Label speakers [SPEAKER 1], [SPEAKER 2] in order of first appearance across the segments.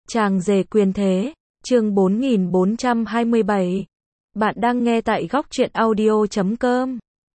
[SPEAKER 1] Chàng rể quyền thế, chương 4427. Bạn đang nghe tại góc truyện audio.com.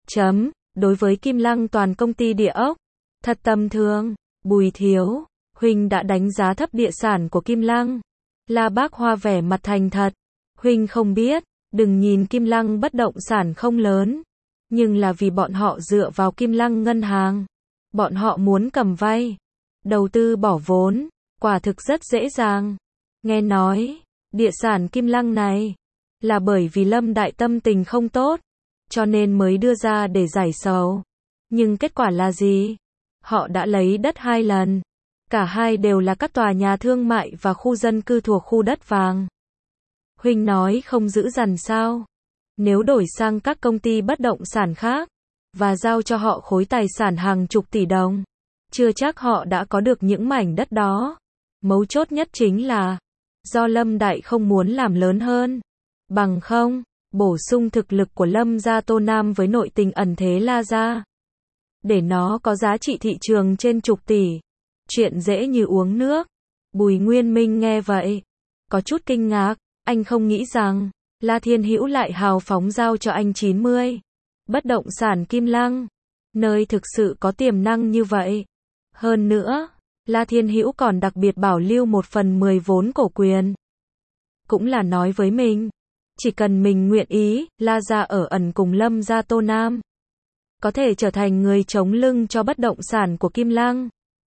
[SPEAKER 1] Đối với Kim Lăng toàn công ty địa ốc, thật tầm thường. Bùi Thiếu, huynh đã đánh giá thấp địa sản của Kim Lăng. La Bác Hoa vẻ mặt thành thật. Huynh không biết, đừng nhìn Kim Lăng bất động sản không lớn, nhưng là vì bọn họ dựa vào Kim Lăng ngân hàng. Bọn họ muốn cầm vay, đầu tư bỏ vốn, quả thực rất dễ dàng. Nghe nói, địa sản Kim Lăng này, là bởi vì Lâm Đại tâm tình không tốt, cho nên mới đưa ra để giải sầu. Nhưng kết quả là gì? Họ đã lấy đất 2 lần. Cả hai đều là các tòa nhà thương mại và khu dân cư thuộc khu đất vàng. Huynh nói không giữ dằn sao? Nếu đổi sang các công ty bất động sản khác, và giao cho họ khối tài sản hàng chục tỷ đồng, chưa chắc họ đã có được những mảnh đất đó. Mấu chốt nhất chính là, do Lâm Đại không muốn làm lớn hơn. Bằng không, bổ sung thực lực của Lâm gia Tô Nam với nội tình ẩn thế La gia, để nó có giá trị thị trường trên chục tỷ. Chuyện dễ như uống nước. Bùi Nguyên Minh nghe vậy, có chút kinh ngạc. Anh không nghĩ rằng La Thiên Hữu lại hào phóng giao cho anh 90 bất động sản Kim Lăng, nơi thực sự có tiềm năng như vậy. Hơn nữa, La Thiên Hữu còn đặc biệt bảo lưu 1/10 vốn cổ quyền. Cũng là nói với mình, chỉ cần mình nguyện ý, La gia ở ẩn cùng Lâm gia Tô Nam, có thể trở thành người chống lưng cho bất động sản của Kim Lăng.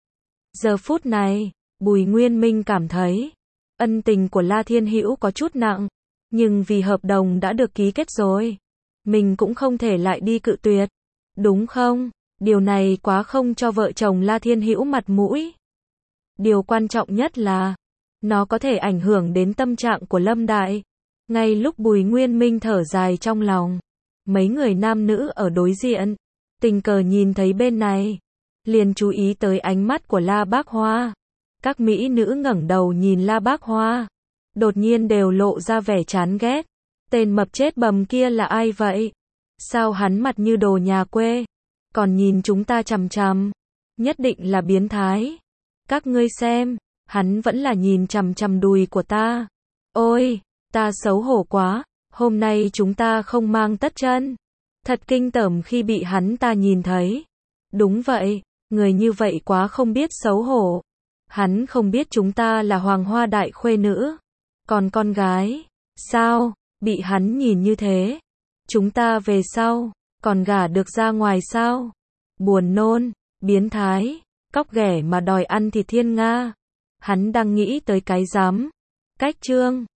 [SPEAKER 1] Giờ phút này, Bùi Nguyên Minh cảm thấy, ân tình của La Thiên Hữu có chút nặng, nhưng vì hợp đồng đã được ký kết rồi, mình cũng không thể lại đi cự tuyệt, đúng không? Điều này quá không cho vợ chồng La Thiên Hữu mặt mũi. Điều quan trọng nhất là, nó có thể ảnh hưởng đến tâm trạng của Lâm Đại. Ngay lúc Bùi Nguyên Minh thở dài trong lòng, mấy người nam nữ ở đối diện, tình cờ nhìn thấy bên này, liền chú ý tới ánh mắt của La Bác Hoa. Các mỹ nữ ngẩng đầu nhìn La Bác Hoa, đột nhiên đều lộ ra vẻ chán ghét. Tên mập chết bầm kia là ai vậy? Sao hắn mặt như đồ nhà quê, còn nhìn chúng ta chằm chằm? Nhất định là biến thái. Các ngươi xem, hắn vẫn là nhìn chằm chằm đùi của ta. Ôi, ta xấu hổ quá, hôm nay chúng ta không mang tất chân. Thật kinh tởm khi bị hắn ta nhìn thấy. Đúng vậy, người như vậy quá không biết xấu hổ. Hắn không biết chúng ta là Hoàng Hoa đại khuê nữ. Còn con gái, sao, bị hắn nhìn như thế? Chúng ta về sau, còn gả được ra ngoài sao? Buồn nôn, biến thái, cóc ghẻ mà đòi ăn thịt thiên nga. Hắn đang nghĩ tới cái rắm. Cách chương